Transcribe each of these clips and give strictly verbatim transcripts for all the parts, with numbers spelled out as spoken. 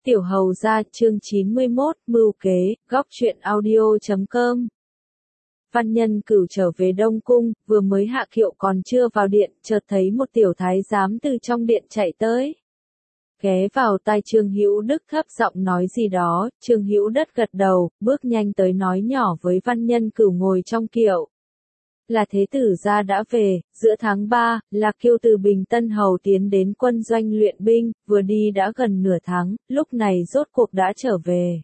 Tiểu Hầu Gia chương chín mươi mốt, Mưu Kế, Góc Truyện Audio chấm com. Văn Nhân Cửu trở về Đông Cung, vừa mới hạ kiệu còn chưa vào điện, chợt thấy một tiểu thái giám từ trong điện chạy tới. Ghé vào tai Trương Hữu Đức thấp giọng nói gì đó, Trương Hữu Đất gật đầu, bước nhanh tới nói nhỏ với Văn Nhân Cửu ngồi trong kiệu. Là thế tử gia đã về, giữa tháng ba, Lạc Kiêu từ Bình Tân Hầu tiến đến quân doanh luyện binh, vừa đi đã gần nửa tháng, lúc này rốt cuộc đã trở về.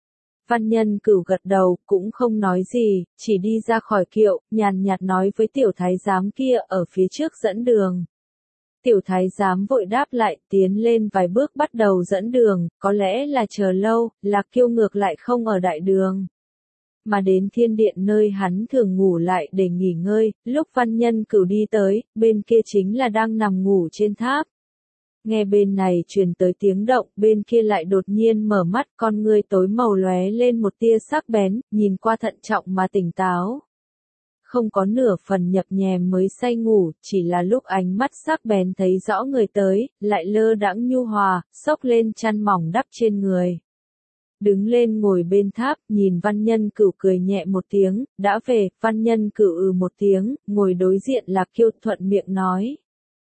Văn Nhân Cửu gật đầu, cũng không nói gì, chỉ đi ra khỏi kiệu, nhàn nhạt nói với tiểu thái giám kia ở phía trước dẫn đường. Tiểu thái giám vội đáp lại, tiến lên vài bước bắt đầu dẫn đường, có lẽ là chờ lâu, Lạc Kiêu ngược lại không ở đại đường, mà đến thiên điện nơi hắn thường ngủ lại để nghỉ ngơi. Lúc Văn Nhân Cửu đi tới, bên kia chính là đang nằm ngủ trên tháp. Nghe bên này truyền tới tiếng động, bên kia lại đột nhiên mở mắt, con ngươi tối màu lóe lên một tia sắc bén, nhìn qua thận trọng mà tỉnh táo. Không có nửa phần nhập nhèm mới say ngủ, chỉ là lúc ánh mắt sắc bén thấy rõ người tới, lại lơ đãng nhu hòa, xốc lên chăn mỏng đắp trên người. Đứng lên ngồi bên tháp, nhìn Văn Nhân Cửu cười nhẹ một tiếng, đã về. Văn Nhân Cửu ừ một tiếng, ngồi đối diện Lạc Kiêu, thuận miệng nói.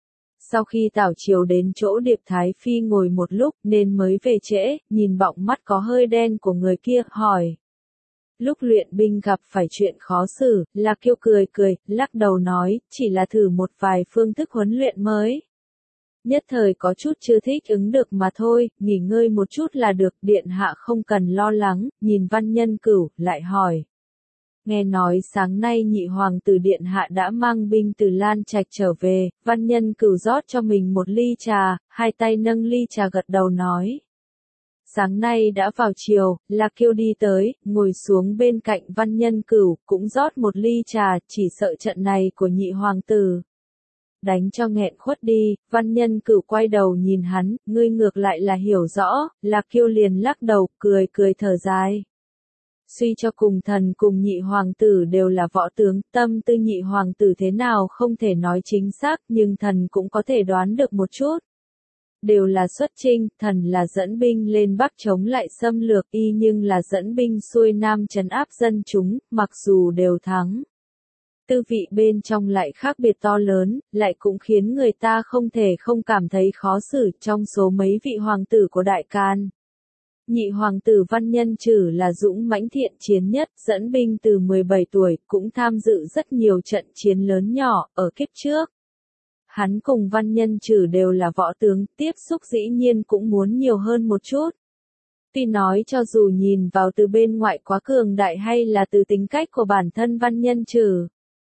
Sau khi tảo triều đến chỗ Điệp Thái Phi ngồi một lúc nên mới về trễ, nhìn bọng mắt có hơi đen của người kia, hỏi. Lúc luyện binh gặp phải chuyện khó xử, Lạc Kiêu cười cười, lắc đầu nói, chỉ là thử một vài phương thức huấn luyện mới. Nhất thời có chút chưa thích ứng được mà thôi, nghỉ ngơi một chút là được, điện hạ không cần lo lắng. Nhìn Văn Nhân Cửu, lại hỏi. Nghe nói sáng nay nhị hoàng tử điện hạ đã mang binh từ Lan Trạch trở về. Văn Nhân Cửu rót cho mình một ly trà, hai tay nâng ly trà gật đầu nói. Sáng nay đã vào chiều, Lạc Kiêu đi tới, ngồi xuống bên cạnh Văn Nhân Cửu, cũng rót một ly trà, chỉ sợ trận này của nhị hoàng tử đánh cho nghẹn khuất đi. Văn Nhân Cửu quay đầu nhìn hắn, ngươi ngược lại là hiểu rõ. Lạc Kiêu liền lắc đầu, cười cười thở dài. Suy cho cùng thần cùng nhị hoàng tử đều là võ tướng, tâm tư nhị hoàng tử thế nào không thể nói chính xác, nhưng thần cũng có thể đoán được một chút. Đều là xuất chinh, thần là dẫn binh lên Bắc chống lại xâm lược, y nhưng là dẫn binh xuôi Nam trấn áp dân chúng, mặc dù đều thắng. Tư vị bên trong lại khác biệt to lớn, lại cũng khiến người ta không thể không cảm thấy khó xử. Trong số mấy vị hoàng tử của Đại Can, nhị hoàng tử Văn Nhân Trử là dũng mãnh thiện chiến nhất, dẫn binh từ mười bảy tuổi, cũng tham dự rất nhiều trận chiến lớn nhỏ, ở kiếp trước. Hắn cùng Văn Nhân Trử đều là võ tướng, tiếp xúc dĩ nhiên cũng muốn nhiều hơn một chút. Tuy nói cho dù nhìn vào từ bên ngoại quá cường đại hay là từ tính cách của bản thân Văn Nhân Trử,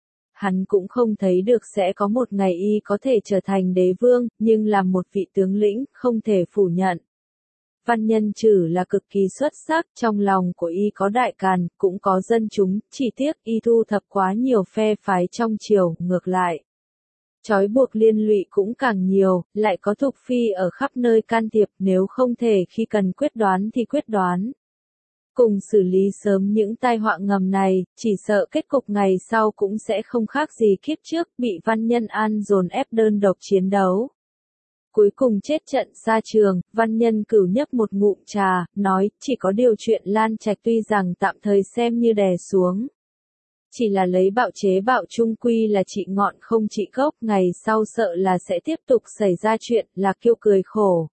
hắn cũng không thấy được sẽ có một ngày y có thể trở thành đế vương, nhưng là một vị tướng lĩnh, không thể phủ nhận. Văn Nhân Trử là cực kỳ xuất sắc, trong lòng của y có Đại Càn, cũng có dân chúng, chỉ tiếc y thu thập quá nhiều phe phái trong triều, ngược lại. Trói buộc liên lụy cũng càng nhiều, lại có Thục Phi ở khắp nơi can thiệp, nếu không thể khi cần quyết đoán thì quyết đoán. Cùng xử lý sớm những tai họa ngầm này, chỉ sợ kết cục ngày sau cũng sẽ không khác gì kiếp trước, bị Văn Nhân An dồn ép đơn độc chiến đấu. Cuối cùng chết trận xa trường. Văn Nhân Cửu nhấp một ngụm trà, nói, chỉ có điều chuyện Lan Trạch tuy rằng tạm thời xem như đè xuống. Chỉ là lấy bạo chế bạo chung quy là trị ngọn không trị gốc, ngày sau sợ là sẽ tiếp tục xảy ra chuyện. Lạc Kiêu cười khổ.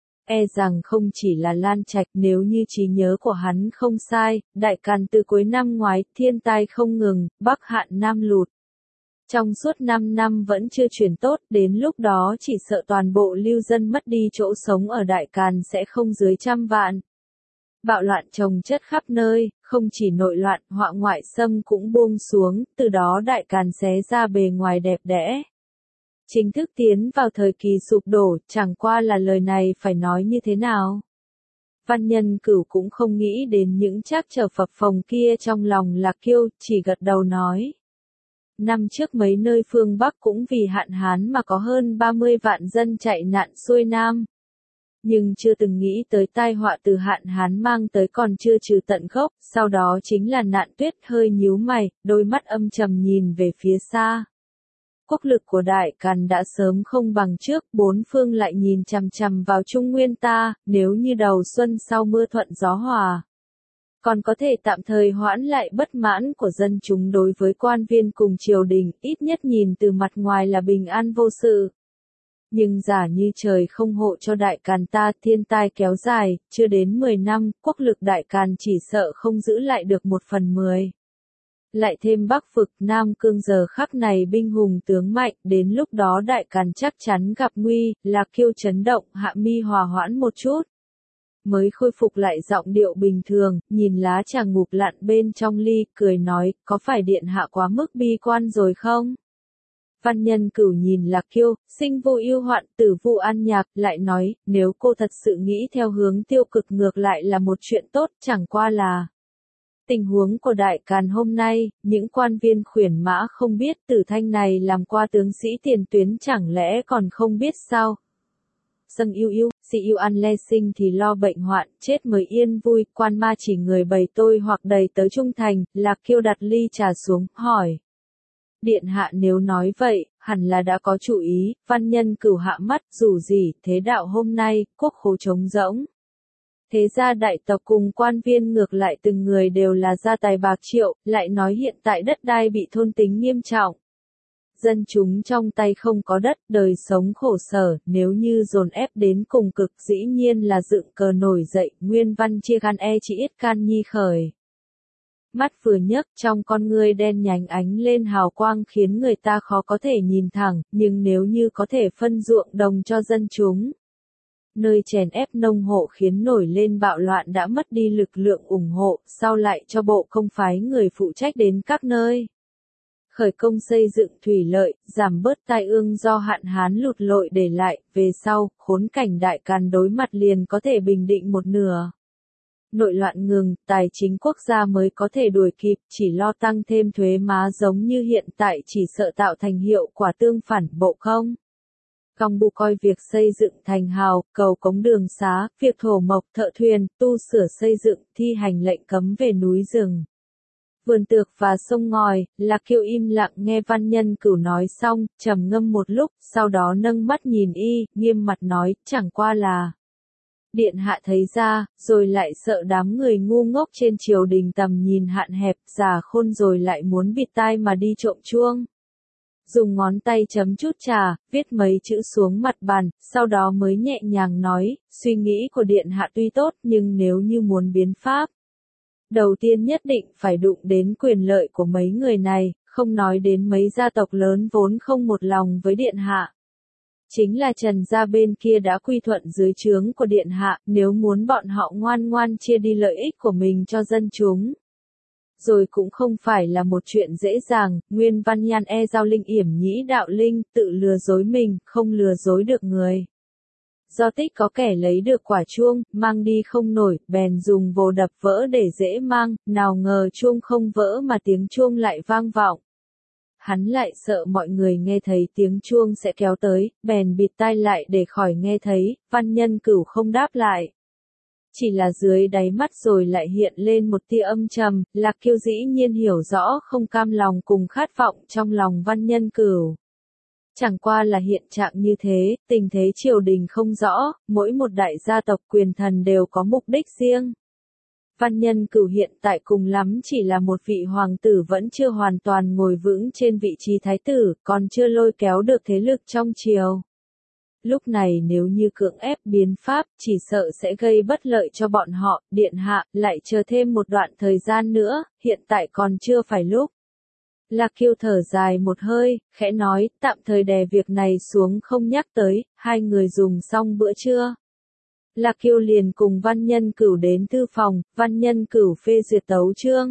E rằng không chỉ là Lan Trạch, nếu như trí nhớ của hắn không sai, Đại Càn từ cuối năm ngoái, thiên tai không ngừng, Bắc hạn Nam lụt. Trong suốt năm năm vẫn chưa chuyển tốt, đến lúc đó chỉ sợ toàn bộ lưu dân mất đi chỗ sống ở Đại Càn sẽ không dưới trăm vạn. Bạo loạn chồng chất khắp nơi, không chỉ nội loạn, họa ngoại xâm cũng buông xuống, từ đó Đại Càn xé ra bề ngoài đẹp đẽ. Chính thức tiến vào thời kỳ sụp đổ, chẳng qua là lời này phải nói như thế nào. Văn Nhân Cửu cũng không nghĩ đến những trắc trở phập phồng kia trong lòng Lạc Kiêu, chỉ gật đầu nói. Năm trước mấy nơi phương Bắc cũng vì hạn hán mà có hơn ba mươi vạn dân chạy nạn xuôi Nam. Nhưng chưa từng nghĩ tới tai họa từ hạn hán mang tới còn chưa trừ tận gốc, sau đó chính là nạn tuyết. Hơi nhíu mày, đôi mắt âm trầm nhìn về phía xa. quốc lực của Đại Càn đã sớm không bằng trước, bốn phương lại nhìn chằm chằm vào Trung Nguyên ta, nếu như đầu xuân sau mưa thuận gió hòa, còn có thể tạm thời hoãn lại bất mãn của dân chúng đối với quan viên cùng triều đình, ít nhất nhìn từ mặt ngoài là bình an vô sự. Nhưng giả như trời không hộ cho Đại Càn ta, thiên tai kéo dài, chưa đến mười năm, quốc lực Đại Càn chỉ sợ không giữ lại được một phần mười. Lại thêm Bắc vực Nam Cương giờ khắc này binh hùng tướng mạnh, đến lúc đó Đại Càn chắc chắn gặp nguy, Lạc Kiêu chấn động, hạ mi hòa hoãn một chút. Mới khôi phục lại giọng điệu bình thường, nhìn lá trà ngụp lặn bên trong ly, cười nói, có phải điện hạ quá mức bi quan rồi không? Văn Nhân Cửu nhìn Lạc Kiêu, sinh vô yêu hoạn, tử vô an nhạc, lại nói, nếu cô thật sự nghĩ theo hướng tiêu cực ngược lại là một chuyện tốt, chẳng qua là tình huống của Đại Càn hôm nay, những quan viên khuyển mã không biết Tử Thanh này làm qua tướng sĩ tiền tuyến chẳng lẽ còn không biết sao? Dâng yêu yêu, si yêu ăn le sinh thì lo bệnh hoạn, chết mới yên vui, quan ma chỉ người bày tôi hoặc đầy tớ trung thành, Lạc Kiêu đặt ly trà xuống, hỏi. Điện hạ nếu nói vậy, hẳn là đã có chủ ý, Văn Nhân Cửu hạ mắt, dù gì, thế đạo hôm nay, quốc khố trống rỗng. Thế gia đại tộc cùng quan viên ngược lại từng người đều là gia tài bạc triệu, lại nói hiện tại đất đai bị thôn tính nghiêm trọng. Dân chúng trong tay không có đất, đời sống khổ sở, nếu như dồn ép đến cùng cực dĩ nhiên là dựng cờ nổi dậy, nguyên văn chia gan e chỉ ít can nhi khởi. Mắt vừa nhấc trong con ngươi đen nhánh ánh lên hào quang khiến người ta khó có thể nhìn thẳng, nhưng nếu như có thể phân ruộng đồng cho dân chúng. Nơi chèn ép nông hộ khiến nổi lên bạo loạn đã mất đi lực lượng ủng hộ, sau lại cho bộ công phái người phụ trách đến các nơi. Khởi công xây dựng thủy lợi, giảm bớt tai ương do hạn hán lụt lội để lại, về sau, khốn cảnh Đại Càn đối mặt liền có thể bình định một nửa. Nội loạn ngừng, tài chính quốc gia mới có thể đuổi kịp, chỉ lo tăng thêm thuế má giống như hiện tại chỉ sợ tạo thành hiệu quả tương phản, bộ không? Công bộ coi việc xây dựng thành hào, cầu cống đường xá, việc thổ mộc, thợ thuyền, tu sửa xây dựng, thi hành lệnh cấm về núi rừng. Vườn tược và sông ngòi, Lạc Kiêu im lặng nghe Văn Nhân Cửu nói xong, trầm ngâm một lúc, sau đó nâng mắt nhìn y, nghiêm mặt nói, chẳng qua là. Điện hạ thấy ra, rồi lại sợ đám người ngu ngốc trên triều đình tầm nhìn hạn hẹp, già khôn rồi lại muốn bịt tai mà đi trộm chuông. Dùng ngón tay chấm chút trà, viết mấy chữ xuống mặt bàn, sau đó mới nhẹ nhàng nói, suy nghĩ của điện hạ tuy tốt nhưng nếu như muốn biến pháp. Đầu tiên nhất định phải đụng đến quyền lợi của mấy người này, không nói đến mấy gia tộc lớn vốn không một lòng với điện hạ. Chính là Trần gia bên kia đã quy thuận dưới trướng của điện hạ, nếu muốn bọn họ ngoan ngoan chia đi lợi ích của mình cho dân chúng. Rồi cũng không phải là một chuyện dễ dàng, Nguyên Văn Nhan e giao linh yểm nhĩ đạo linh, tự lừa dối mình, không lừa dối được người. Do tích có kẻ lấy được quả chuông, mang đi không nổi, bèn dùng vồ đập vỡ để dễ mang, nào ngờ chuông không vỡ mà tiếng chuông lại vang vọng. Hắn lại sợ mọi người nghe thấy tiếng chuông sẽ kéo tới, bèn bịt tai lại để khỏi nghe thấy, Văn Nhân Cửu không đáp lại. Chỉ là dưới đáy mắt rồi lại hiện lên một tia âm trầm, Lạc Kiêu dĩ nhiên hiểu rõ không cam lòng cùng khát vọng trong lòng Văn Nhân Cửu. Chẳng qua là hiện trạng như thế, tình thế triều đình không rõ, mỗi một đại gia tộc quyền thần đều có mục đích riêng. Văn Nhân Cửu hiện tại cùng lắm chỉ là một vị hoàng tử vẫn chưa hoàn toàn ngồi vững trên vị trí thái tử, còn chưa lôi kéo được thế lực trong triều. Lúc này nếu như cưỡng ép biến pháp, chỉ sợ sẽ gây bất lợi cho bọn họ, điện hạ, lại chờ thêm một đoạn thời gian nữa, hiện tại còn chưa phải lúc. Lạc Kiêu thở dài một hơi, khẽ nói, tạm thời đè việc này xuống không nhắc tới, hai người dùng xong bữa trưa. Lạc Kiêu liền cùng Văn Nhân Cửu đến thư phòng, Văn Nhân Cửu phê duyệt tấu chương.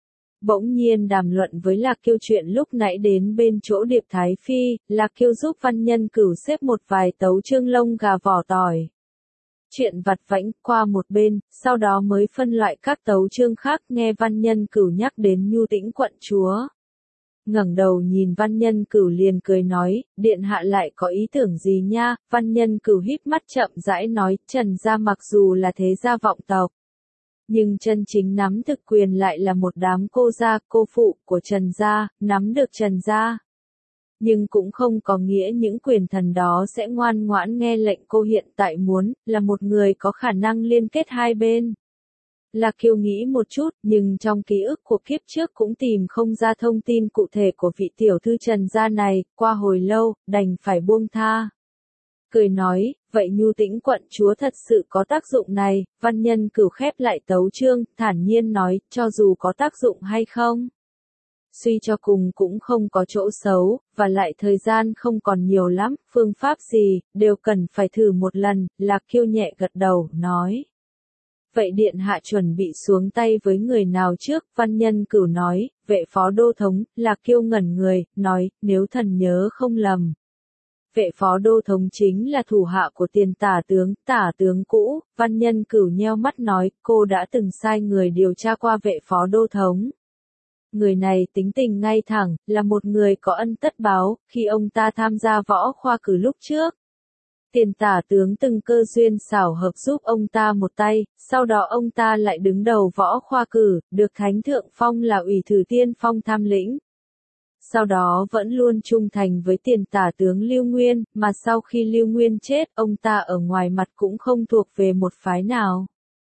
Bỗng nhiên đàm luận với Lạc Kiêu chuyện lúc nãy đến bên chỗ Điệp Thái Phi, Lạc Kiêu giúp Văn Nhân Cửu xếp một vài tấu chương lông gà vỏ tỏi. Chuyện vặt vãnh qua một bên, sau đó mới phân loại các tấu chương khác nghe Văn Nhân Cửu nhắc đến Nhu Tĩnh quận chúa. Ngẩng đầu nhìn Văn Nhân Cửu liền cười nói, điện hạ lại có ý tưởng gì nha, Văn Nhân Cửu híp mắt chậm rãi nói, Trần gia mặc dù là thế gia vọng tộc. Nhưng chân chính nắm thực quyền lại là một đám cô gia, cô phụ của Trần gia, nắm được Trần gia. Nhưng cũng không có nghĩa những quyền thần đó sẽ ngoan ngoãn nghe lệnh cô hiện tại muốn, là một người có khả năng liên kết hai bên. Lạc Kiêu nghĩ một chút, nhưng trong ký ức của kiếp trước cũng tìm không ra thông tin cụ thể của vị tiểu thư Trần gia này, qua hồi lâu, đành phải buông tha. Cười nói, vậy Nhu Tĩnh quận chúa thật sự có tác dụng này, văn nhân cửu khép lại tấu chương, thản nhiên nói, cho dù có tác dụng hay không. Suy cho cùng cũng không có chỗ xấu, và lại thời gian không còn nhiều lắm, phương pháp gì, đều cần phải thử một lần, Lạc Kiêu nhẹ gật đầu, nói. Vậy điện hạ chuẩn bị xuống tay với người nào trước, văn nhân cửu nói, vệ phó đô thống, Lạc Kiêu ngẩn người, nói, nếu thần nhớ không lầm. Vệ phó đô thống chính là thủ hạ của tiền tả tướng, tả tướng cũ, văn nhân cửu nheo mắt nói, cô đã từng sai người điều tra qua vệ phó đô thống. Người này tính tình ngay thẳng, là một người có ân tất báo, khi ông ta tham gia võ khoa cử lúc trước. Tiền tả tướng từng cơ duyên xảo hợp giúp ông ta một tay, sau đó ông ta lại đứng đầu võ khoa cử, được thánh thượng phong là ủy thử tiên phong tham lĩnh. Sau đó vẫn luôn trung thành với tiền tả tướng Lưu Nguyên, mà sau khi Lưu Nguyên chết, ông ta ở ngoài mặt cũng không thuộc về một phái nào.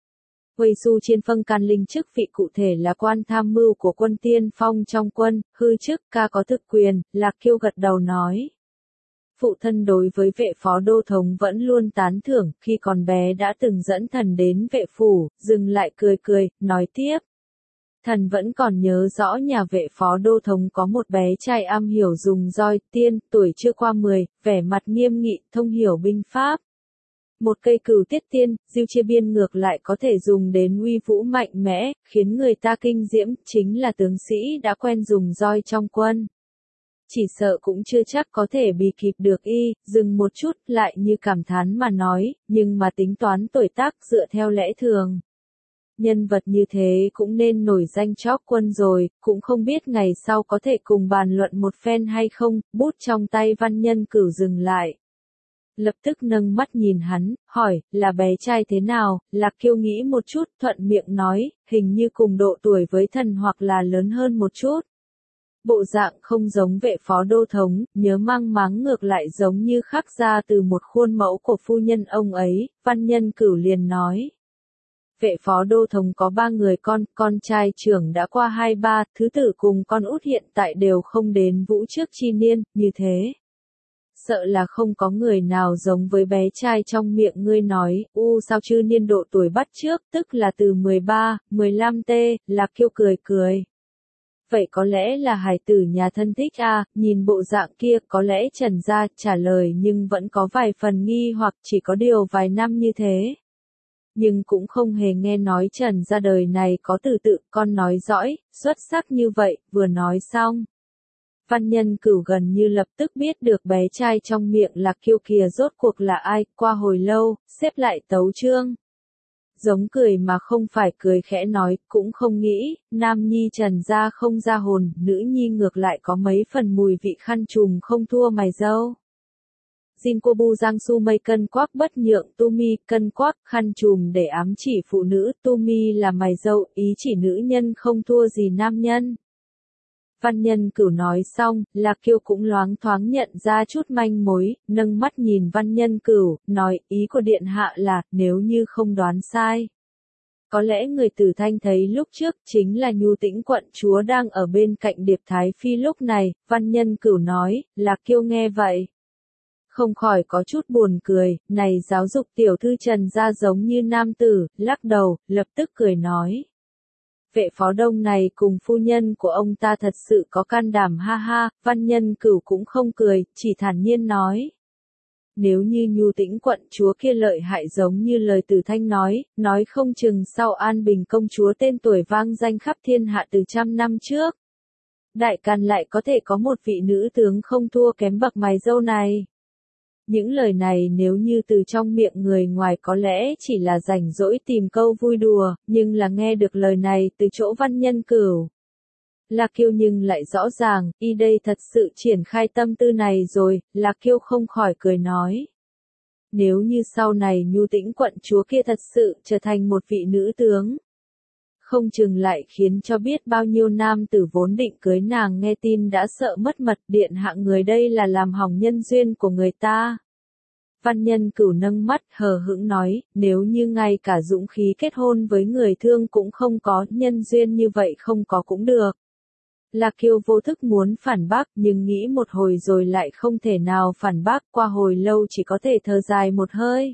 Huệ Du Chiên Phân Can Linh chức vị cụ thể là quan tham mưu của quân tiên phong trong quân, hư chức ca có thực quyền, Lạc Kiêu gật đầu nói. Phụ thân đối với vệ phó đô thống vẫn luôn tán thưởng, khi còn bé đã từng dẫn thần đến vệ phủ, dừng lại cười cười, nói tiếp. Thần vẫn còn nhớ rõ nhà vệ phó đô thống có một bé trai am hiểu dùng roi tiên, tuổi chưa qua mười, vẻ mặt nghiêm nghị, thông hiểu binh pháp. Một cây cửu tiết tiên, diêu chia biên ngược lại có thể dùng đến uy vũ mạnh mẽ, khiến người ta kinh diễm, chính là tướng sĩ đã quen dùng roi trong quân. Chỉ sợ cũng chưa chắc có thể bì kịp được y, dừng một chút, lại như cảm thán mà nói, nhưng mà tính toán tuổi tác dựa theo lẽ thường. Nhân vật như thế cũng nên nổi danh chóp quân rồi, cũng không biết ngày sau có thể cùng bàn luận một phen hay không, bút trong tay văn nhân cửu dừng lại. Lập tức nâng mắt nhìn hắn, hỏi, là bé trai thế nào, Lạc Kiêu nghĩ một chút, thuận miệng nói, hình như cùng độ tuổi với thần hoặc là lớn hơn một chút. Bộ dạng không giống vệ phó đô thống, nhớ mang máng ngược lại giống như khắc ra từ một khuôn mẫu của phu nhân ông ấy, văn nhân cửu liền nói. Vệ phó đô thống có ba người con, con trai trưởng đã qua hai ba, thứ tử cùng con út hiện tại đều không đến vũ trước chi niên, như thế. Sợ là không có người nào giống với bé trai trong miệng ngươi nói, u sao chư niên độ tuổi bắt trước, tức là từ mười ba, mười lăm t, Lạc Kiêu cười cười. Vậy có lẽ là hài tử nhà thân thích à, nhìn bộ dạng kia, có lẽ Trần gia trả lời nhưng vẫn có vài phần nghi hoặc chỉ có điều vài năm như thế. Nhưng cũng không hề nghe nói Trần gia đời này có từ tự, con nói dõi, xuất sắc như vậy, vừa nói xong. Văn nhân cửu gần như lập tức biết được bé trai trong miệng Lạc Kiêu kia rốt cuộc là ai, qua hồi lâu, xếp lại tấu chương. Giống cười mà không phải cười khẽ nói, cũng không nghĩ, nam nhi Trần gia không ra hồn, nữ nhi ngược lại có mấy phần mùi vị khăn trùm không thua mày dâu. Jin cô bu giang su mây cân quắc bất nhượng tu mi, cân quắc, khăn trùm để ám chỉ phụ nữ, tu mi là mày dâu, ý chỉ nữ nhân không thua gì nam nhân. Văn nhân cửu nói xong, Lạc Kiêu cũng loáng thoáng nhận ra chút manh mối, nâng mắt nhìn văn nhân cửu, nói, ý của điện hạ là, nếu như không đoán sai. Có lẽ người Tử Thanh thấy lúc trước, chính là Nhu Tĩnh quận chúa đang ở bên cạnh Điệp Thái Phi lúc này, văn nhân cửu nói, Lạc Kiêu nghe vậy. Không khỏi có chút buồn cười, này giáo dục tiểu thư Trần gia giống như nam tử, lắc đầu, lập tức cười nói. Vệ phó đông này cùng phu nhân của ông ta thật sự có can đảm ha ha, văn nhân cửu cũng không cười, chỉ thản nhiên nói. Nếu như Nhu Tĩnh quận chúa kia lợi hại giống như lời Tử Thanh nói, nói không chừng sau An Bình công chúa tên tuổi vang danh khắp thiên hạ từ trăm năm trước. Đại Càn lại có thể có một vị nữ tướng không thua kém bậc mày dâu này. Những lời này nếu như từ trong miệng người ngoài có lẽ chỉ là rảnh rỗi tìm câu vui đùa, nhưng là nghe được lời này từ chỗ văn nhân cửu. Lạc Kiêu nhưng lại rõ ràng, y đây thật sự triển khai tâm tư này rồi, Lạc Kiêu không khỏi cười nói. Nếu như sau này Nhu Tĩnh quận chúa kia thật sự trở thành một vị nữ tướng. không chừng lại khiến cho biết bao nhiêu nam tử vốn định cưới nàng nghe tin đã sợ mất mật, điện hạ người đây là làm hỏng nhân duyên của người ta. Văn Nhân Cửu nâng mắt hờ hững nói, nếu như ngay cả dũng khí kết hôn với người thương cũng không có, nhân duyên như vậy không có cũng được. Lạc Kiêu vô thức muốn phản bác nhưng nghĩ một hồi rồi lại không thể nào phản bác, qua hồi lâu chỉ có thể thở dài một hơi.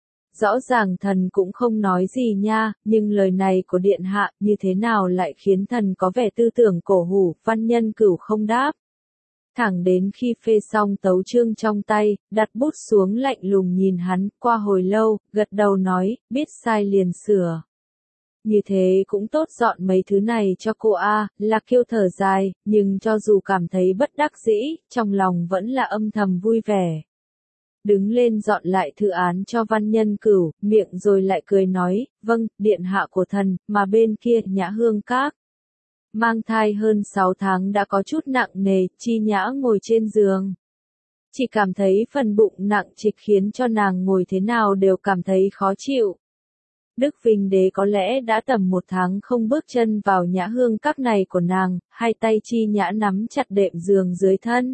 Rõ ràng thần cũng không nói gì nha, nhưng lời này của điện hạ như thế nào lại khiến thần có vẻ tư tưởng cổ hủ, Văn Nhân Cửu không đáp. Thẳng đến khi phê xong tấu chương trong tay, đặt bút xuống lạnh lùng nhìn hắn, qua hồi lâu, gật đầu nói, biết sai liền sửa. Như thế cũng tốt, dọn mấy thứ này cho cô a. Lạc Kiêu thở dài, nhưng cho dù cảm thấy bất đắc dĩ, trong lòng vẫn là âm thầm vui vẻ. Đứng lên dọn lại thư án cho Văn Nhân Cửu, miệng rồi lại cười nói, vâng, điện hạ của thần, mà bên kia, Nhã Hương Các. Mang thai hơn sáu tháng đã có chút nặng nề, Chi Nhã ngồi trên giường. Chỉ cảm thấy phần bụng nặng trịch khiến cho nàng ngồi thế nào đều cảm thấy khó chịu. Đức Vinh Đế có lẽ đã tầm một tháng không bước chân vào Nhã Hương Các này của nàng, hai tay Chi Nhã nắm chặt đệm giường dưới thân.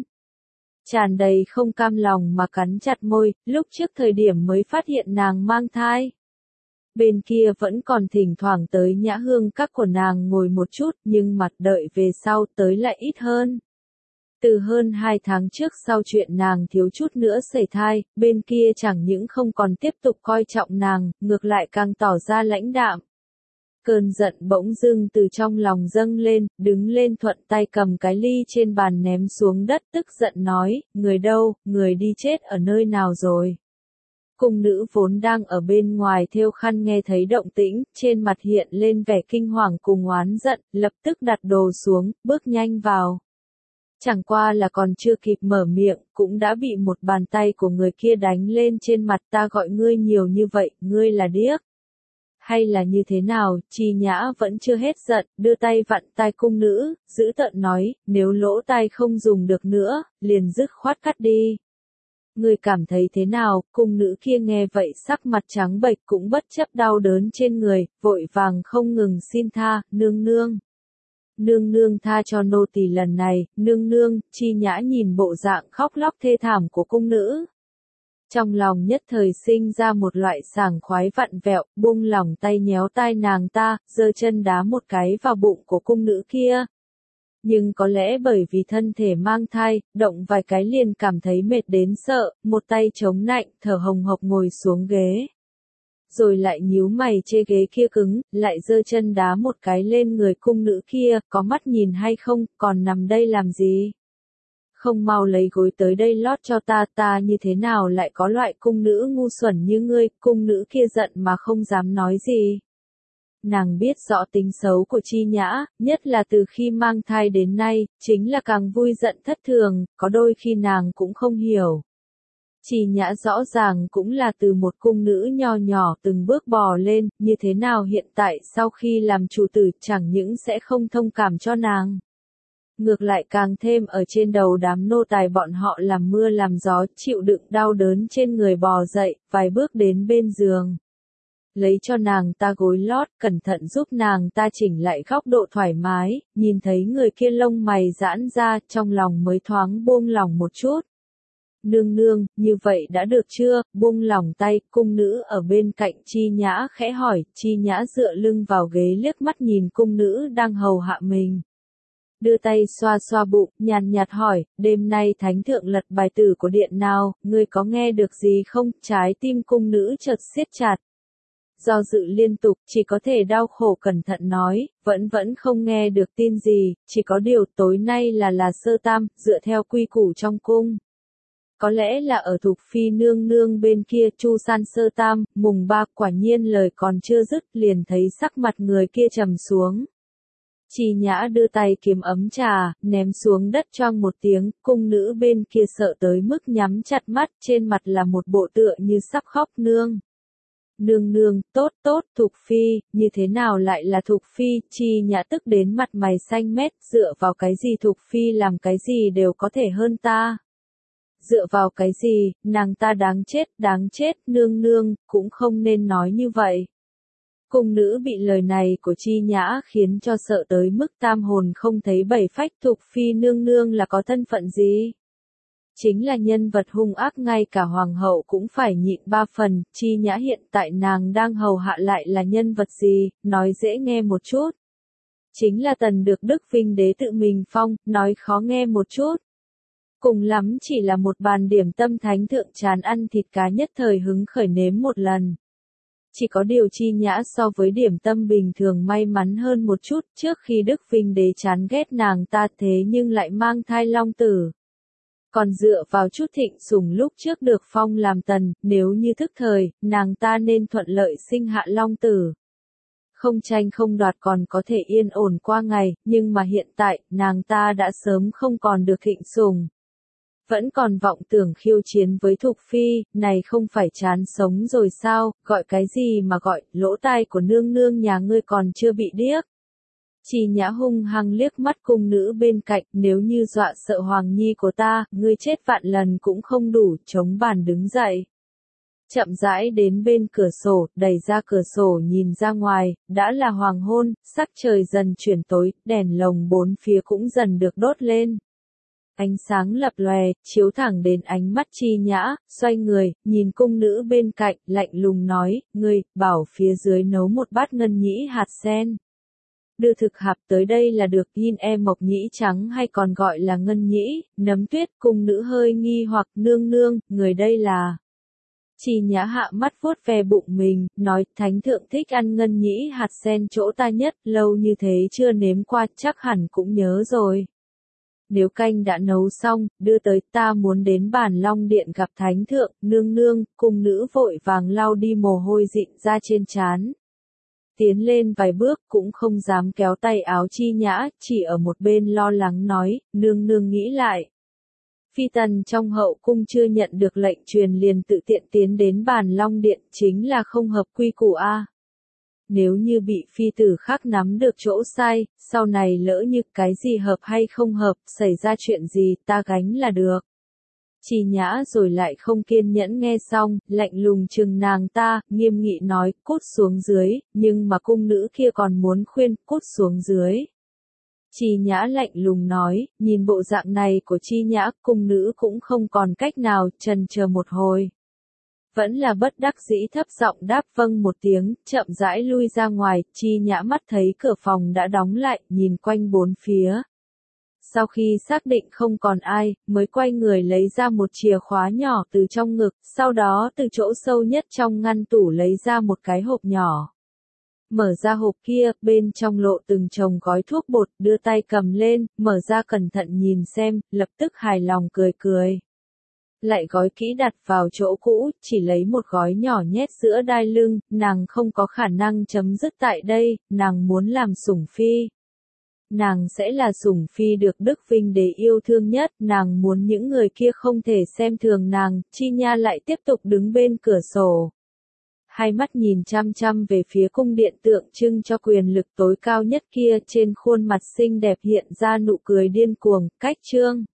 Tràn đầy không cam lòng mà cắn chặt môi, lúc trước thời điểm mới phát hiện nàng mang thai. Bên kia vẫn còn thỉnh thoảng tới Nhã Hương Các của nàng ngồi một chút, nhưng mặt đợi về sau tới lại ít hơn. Từ hơn hai tháng trước sau chuyện nàng thiếu chút nữa sẩy thai, bên kia chẳng những không còn tiếp tục coi trọng nàng, ngược lại càng tỏ ra lãnh đạm. Cơn giận bỗng dưng từ trong lòng dâng lên, đứng lên thuận tay cầm cái ly trên bàn ném xuống đất, tức giận nói, người đâu, người đi chết ở nơi nào rồi. Cung nữ vốn đang ở bên ngoài thêu khăn nghe thấy động tĩnh, trên mặt hiện lên vẻ kinh hoàng cùng oán giận, lập tức đặt đồ xuống, bước nhanh vào. Chẳng qua là còn chưa kịp mở miệng, cũng đã bị một bàn tay của người kia đánh lên trên mặt, ta gọi ngươi nhiều như vậy, ngươi là điếc. Hay là như thế nào, Chi Nhã vẫn chưa hết giận, đưa tay vặn tai cung nữ, giữ tợn nói, nếu lỗ tai không dùng được nữa, liền dứt khoát cắt đi. Ngươi cảm thấy thế nào, cung nữ kia nghe vậy sắc mặt trắng bệch cũng bất chấp đau đớn trên người, vội vàng không ngừng xin tha, nương nương. Nương nương tha cho nô tỳ lần này, nương nương, Chi Nhã nhìn bộ dạng khóc lóc thê thảm của cung nữ. Trong lòng nhất thời sinh ra một loại sảng khoái vặn vẹo, buông lỏng tay nhéo tai nàng ta, giơ chân đá một cái vào bụng của cung nữ kia. Nhưng có lẽ bởi vì thân thể mang thai, động vài cái liền cảm thấy mệt đến sợ, một tay chống nạnh, thở hồng hộc ngồi xuống ghế. Rồi lại nhíu mày chê ghế kia cứng, lại giơ chân đá một cái lên người cung nữ kia, có mắt nhìn hay không, còn nằm đây làm gì? Không mau lấy gối tới đây lót cho ta, ta như thế nào lại có loại cung nữ ngu xuẩn như ngươi, cung nữ kia giận mà không dám nói gì. Nàng biết rõ tính xấu của Chi Nhã, nhất là từ khi mang thai đến nay, chính là càng vui giận thất thường, có đôi khi nàng cũng không hiểu. Chi Nhã rõ ràng cũng là từ một cung nữ nho nhỏ từng bước bò lên, như thế nào hiện tại sau khi làm chủ tử chẳng những sẽ không thông cảm cho nàng. Ngược lại càng thêm ở trên đầu đám nô tài bọn họ làm mưa làm gió, chịu đựng đau đớn trên người bò dậy, vài bước đến bên giường. Lấy cho nàng ta gối lót, cẩn thận giúp nàng ta chỉnh lại góc độ thoải mái, nhìn thấy người kia lông mày giãn ra, trong lòng mới thoáng buông lòng một chút. Nương nương, như vậy đã được chưa, buông lỏng tay, cung nữ ở bên cạnh Chi Nhã khẽ hỏi, Chi Nhã dựa lưng vào ghế liếc mắt nhìn cung nữ đang hầu hạ mình. Đưa tay xoa xoa bụng, nhàn nhạt hỏi, đêm nay thánh thượng lật bài tử của điện nào, ngươi có nghe được gì không, trái tim cung nữ chợt siết chặt. Do dự liên tục, chỉ có thể đau khổ cẩn thận nói, vẫn vẫn không nghe được tin gì, chỉ có điều tối nay là là sơ tam, dựa theo quy củ trong cung. Có lẽ là ở Thục Phi nương nương bên kia Chu San sơ tam, mùng ba, quả nhiên lời còn chưa dứt liền thấy sắc mặt người kia trầm xuống. Chi Nhã đưa tay kiếm ấm trà, ném xuống đất choang một tiếng, cung nữ bên kia sợ tới mức nhắm chặt mắt, trên mặt là một bộ tựa như sắp khóc nương. Nương nương, tốt tốt, Thục Phi, như thế nào lại là Thục Phi, Chi Nhã tức đến mặt mày xanh mét, dựa vào cái gì Thục Phi làm cái gì đều có thể hơn ta. Dựa vào cái gì, nàng ta đáng chết, đáng chết, nương nương, cũng không nên nói như vậy. Cung nữ bị lời này của Chi Nhã khiến cho sợ tới mức tam hồn không thấy bảy phách. Thục phi nương nương là có thân phận gì? Chính là nhân vật hung ác, ngay cả hoàng hậu cũng phải nhịn ba phần. Chi Nhã hiện tại nàng đang hầu hạ lại là nhân vật gì? Nói dễ nghe một chút, chính là tần được Đức Vinh Đế tự mình phong. Nói khó nghe một chút, cùng lắm chỉ là một bàn điểm tâm thánh thượng chán ăn thịt cá nhất thời hứng khởi nếm một lần. Chỉ có điều Chi Nhã so với điểm tâm bình thường may mắn hơn một chút. Trước khi Đức Vinh Đế chán ghét nàng ta thế nhưng lại mang thai long tử, còn dựa vào chút thịnh sủng lúc trước được phong làm tần, nếu như thức thời, nàng ta nên thuận lợi sinh hạ long tử. Không tranh không đoạt còn có thể yên ổn qua ngày, nhưng mà hiện tại, nàng ta đã sớm không còn được thịnh sủng. Vẫn còn vọng tưởng khiêu chiến với Thục Phi, này không phải chán sống rồi sao? Gọi cái gì mà gọi, lỗ tai của nương nương nhà ngươi còn chưa bị điếc. Chi Nhã hung hăng liếc mắt cung nữ bên cạnh, nếu như dọa sợ Hoàng Nhi của ta, ngươi chết vạn lần cũng không đủ. Chống bàn đứng dậy, chậm rãi đến bên cửa sổ, đẩy ra cửa sổ nhìn ra ngoài, đã là hoàng hôn, sắc trời dần chuyển tối, đèn lồng bốn phía cũng dần được đốt lên. Ánh sáng lập lòe, chiếu thẳng đến ánh mắt Chi Nhã, xoay người, nhìn cung nữ bên cạnh, lạnh lùng nói, ngươi, bảo phía dưới nấu một bát ngân nhĩ hạt sen. Đưa thực hạp tới đây là được. Yin e mộc nhĩ trắng hay còn gọi là ngân nhĩ, nấm tuyết. Cung nữ hơi nghi hoặc, nương nương, người đây là... Chi Nhã hạ mắt vuốt ve bụng mình, nói, thánh thượng thích ăn ngân nhĩ hạt sen chỗ ta nhất, lâu như thế chưa nếm qua, chắc hẳn cũng nhớ rồi. Nếu canh đã nấu xong, đưa tới, ta muốn đến Bản Long Điện gặp thánh thượng. Nương nương, cung nữ vội vàng lau đi mồ hôi dịn ra trên trán. Tiến lên vài bước cũng không dám kéo tay áo Chi Nhã, chỉ ở một bên lo lắng nói, nương nương nghĩ lại. Phi tần trong hậu cung chưa nhận được lệnh truyền liền tự tiện tiến đến Bản Long Điện, chính là không hợp quy củ a. Nếu như bị phi tử khác nắm được chỗ sai, sau này lỡ như cái gì hợp hay không hợp, xảy ra chuyện gì, ta gánh là được. Chi Nhã rồi lại không kiên nhẫn nghe xong, lạnh lùng trừng nàng ta, nghiêm nghị nói, cút xuống dưới, nhưng mà cung nữ kia còn muốn khuyên, cút xuống dưới. Chi Nhã lạnh lùng nói, nhìn bộ dạng này của Chi Nhã, cung nữ cũng không còn cách nào, chần chờ một hồi. Vẫn là bất đắc dĩ thấp giọng đáp vâng một tiếng, chậm rãi lui ra ngoài. Chi Nhã mắt thấy cửa phòng đã đóng lại, nhìn quanh bốn phía. Sau khi xác định không còn ai, mới quay người lấy ra một chìa khóa nhỏ từ trong ngực, sau đó từ chỗ sâu nhất trong ngăn tủ lấy ra một cái hộp nhỏ. Mở ra hộp kia, bên trong lộ từng chồng gói thuốc bột, đưa tay cầm lên, mở ra cẩn thận nhìn xem, lập tức hài lòng cười cười. Lại gói kỹ đặt vào chỗ cũ, chỉ lấy một gói nhỏ nhét giữa đai lưng, nàng không có khả năng chấm dứt tại đây, nàng muốn làm sủng phi. Nàng sẽ là sủng phi được Đức Vinh Đế yêu thương nhất, nàng muốn những người kia không thể xem thường nàng. Chi Nha lại tiếp tục đứng bên cửa sổ. Hai mắt nhìn chăm chăm về phía cung điện tượng trưng cho quyền lực tối cao nhất kia, trên khuôn mặt xinh đẹp hiện ra nụ cười điên cuồng. Cách chương